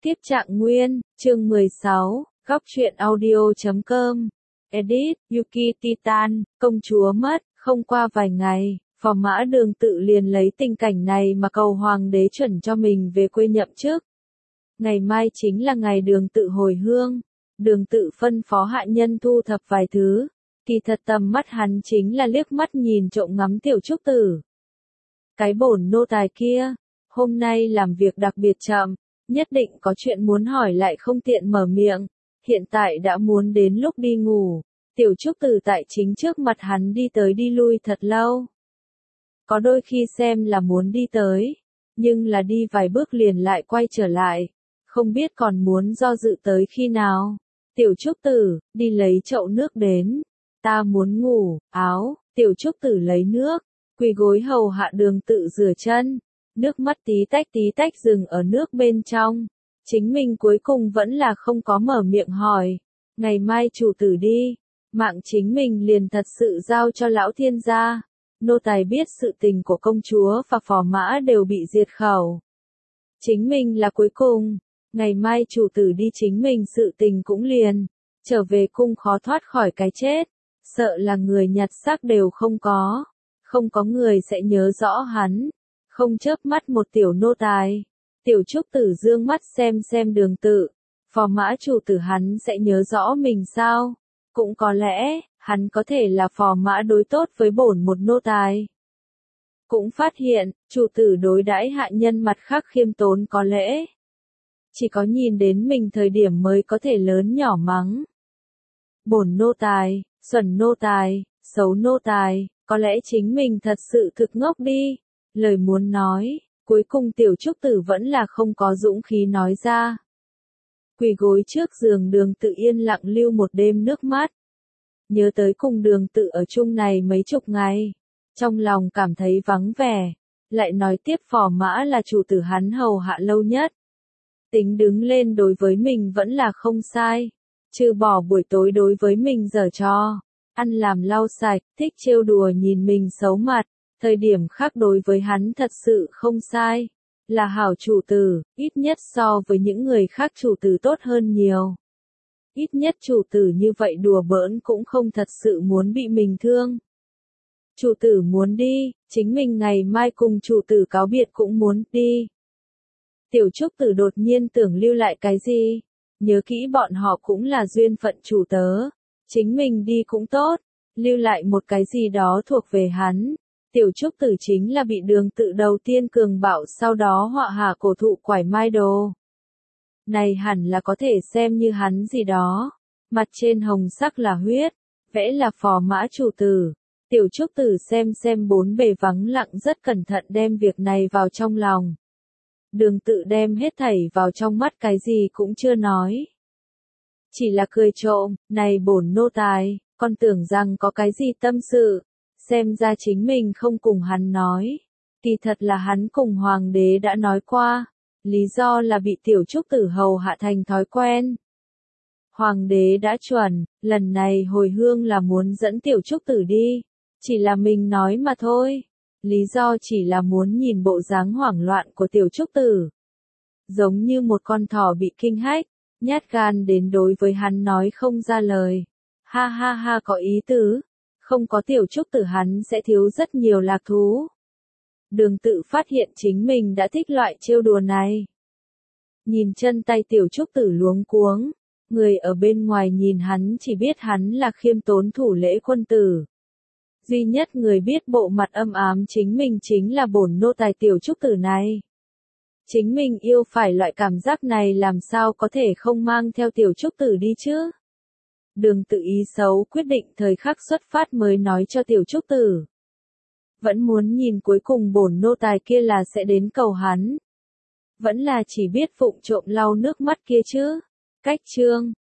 Tiếp trạng nguyên, chương 16, góc truyện audio.com. Edit, Yuki Titan, công chúa mất, không qua vài ngày, Phò Mã Đường Tự liền lấy tình cảnh này mà cầu hoàng đế chuẩn cho mình về quê nhậm chức. Ngày mai chính là ngày Đường Tự hồi hương, Đường Tự phân phó hạ nhân thu thập vài thứ, kỳ thật tầm mắt hắn chính là liếc mắt nhìn trộm ngắm Tiểu Trúc Tử. Cái bổn nô tài kia, hôm nay làm việc đặc biệt chậm, nhất định có chuyện muốn hỏi lại không tiện mở miệng, hiện tại đã muốn đến lúc đi ngủ. Tiểu Trúc Tử tại chính trước mặt hắn đi tới đi lui thật lâu. Có đôi khi xem là muốn đi tới, nhưng là đi vài bước liền lại quay trở lại, không biết còn muốn do dự tới khi nào. Tiểu Trúc Tử, đi lấy chậu nước đến, ta muốn ngủ, áo. Tiểu Trúc Tử lấy nước, quỳ gối hầu hạ Đường Tự rửa chân, nước mắt tí tách dừng ở nước bên trong. Chính mình cuối cùng vẫn là không có mở miệng hỏi, ngày mai chủ tử đi, mạng chính mình liền thật sự giao cho lão thiên gia. Nô tài biết sự tình của công chúa và Phò Mã đều bị diệt khẩu. Chính mình là cuối cùng, ngày mai chủ tử đi chính mình sự tình cũng liền, trở về cung khó thoát khỏi cái chết, sợ là người nhặt xác đều không có người sẽ nhớ rõ hắn, không chớp mắt một tiểu nô tài. Tiểu Trúc Tử dương mắt xem Đường Tự, Phò Mã chủ tử hắn sẽ nhớ rõ mình sao? Cũng có lẽ, hắn có thể là Phò Mã đối tốt với bổn một nô tài. Cũng phát hiện, chủ tử đối đãi hạ nhân mặt khác khiêm tốn có lễ. Chỉ có nhìn đến mình thời điểm mới có thể lớn nhỏ mắng. Bổn nô tài, xuẩn nô tài, xấu nô tài, có lẽ chính mình thật sự thực ngốc đi. Lời muốn nói, cuối cùng Tiểu Trúc Tử vẫn là không có dũng khí nói ra. Quỳ gối trước giường Đường Tự yên lặng lưu một đêm nước mắt. Nhớ tới cùng Đường Tự ở chung này mấy chục ngày, trong lòng cảm thấy vắng vẻ, lại nói tiếp Phò Mã là chủ tử hắn hầu hạ lâu nhất. Tính đứng lên đối với mình vẫn là không sai, trừ bỏ buổi tối đối với mình giở trò, ăn làm lau sạch, thích trêu đùa nhìn mình xấu mặt, thời điểm khác đối với hắn thật sự không sai, là hảo chủ tử, ít nhất so với những người khác chủ tử tốt hơn nhiều. Ít nhất chủ tử như vậy đùa bỡn cũng không thật sự muốn bị mình thương. Chủ tử muốn đi, chính mình ngày mai cùng chủ tử cáo biệt cũng muốn đi. Tiểu Trúc Tử đột nhiên tưởng lưu lại cái gì, nhớ kỹ bọn họ cũng là duyên phận chủ tớ, chính mình đi cũng tốt, lưu lại một cái gì đó thuộc về hắn. Tiểu Trúc Tử chính là bị Đường Tự đầu tiên cường bạo sau đó họa hạ cổ thụ quải mai đồ. Này hẳn là có thể xem như hắn gì đó, mặt trên hồng sắc là huyết, vẽ là Phò Mã chủ tử. Tiểu Trúc Tử xem bốn bề vắng lặng rất cẩn thận đem việc này vào trong lòng. Đường Tự đem hết thảy vào trong mắt cái gì cũng chưa nói. Chỉ là cười trộm, này bổn nô tài, con tưởng rằng có cái gì tâm sự, xem ra chính mình không cùng hắn nói. Kỳ thật là hắn cùng hoàng đế đã nói qua, lý do là bị Tiểu Trúc Tử hầu hạ thành thói quen. Hoàng đế đã chuẩn, lần này hồi hương là muốn dẫn Tiểu Trúc Tử đi, chỉ là mình nói mà thôi. Lý do chỉ là muốn nhìn bộ dáng hoảng loạn của Tiểu Trúc Tử. Giống như một con thỏ bị kinh hách, nhát gan đến đối với hắn nói không ra lời. Ha ha ha, có ý tứ, không có Tiểu Trúc Tử hắn sẽ thiếu rất nhiều lạc thú. Đường Tự phát hiện chính mình đã thích loại trêu đùa này. Nhìn chân tay Tiểu Trúc Tử luống cuống, người ở bên ngoài nhìn hắn chỉ biết hắn là khiêm tốn thủ lễ quân tử. Duy nhất người biết bộ mặt âm ám chính mình chính là bổn nô tài Tiểu Trúc Tử này. Chính mình yêu phải loại cảm giác này làm sao có thể không mang theo Tiểu Trúc Tử đi chứ? Đường Tự ý xấu quyết định thời khắc xuất phát mới nói cho Tiểu Trúc Tử. Vẫn muốn nhìn cuối cùng bổn nô tài kia là sẽ đến cầu hắn. Vẫn là chỉ biết vụng trộm lau nước mắt kia chứ. Cách chương.